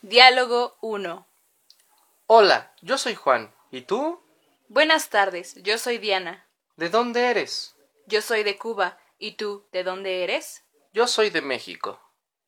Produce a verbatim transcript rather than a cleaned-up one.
Diálogo uno. Hola, yo soy Juan. ¿Y tú? Buenas tardes, yo soy Diana. ¿De dónde eres? Yo soy de Cuba. ¿Y tú, de dónde eres? Yo soy de México.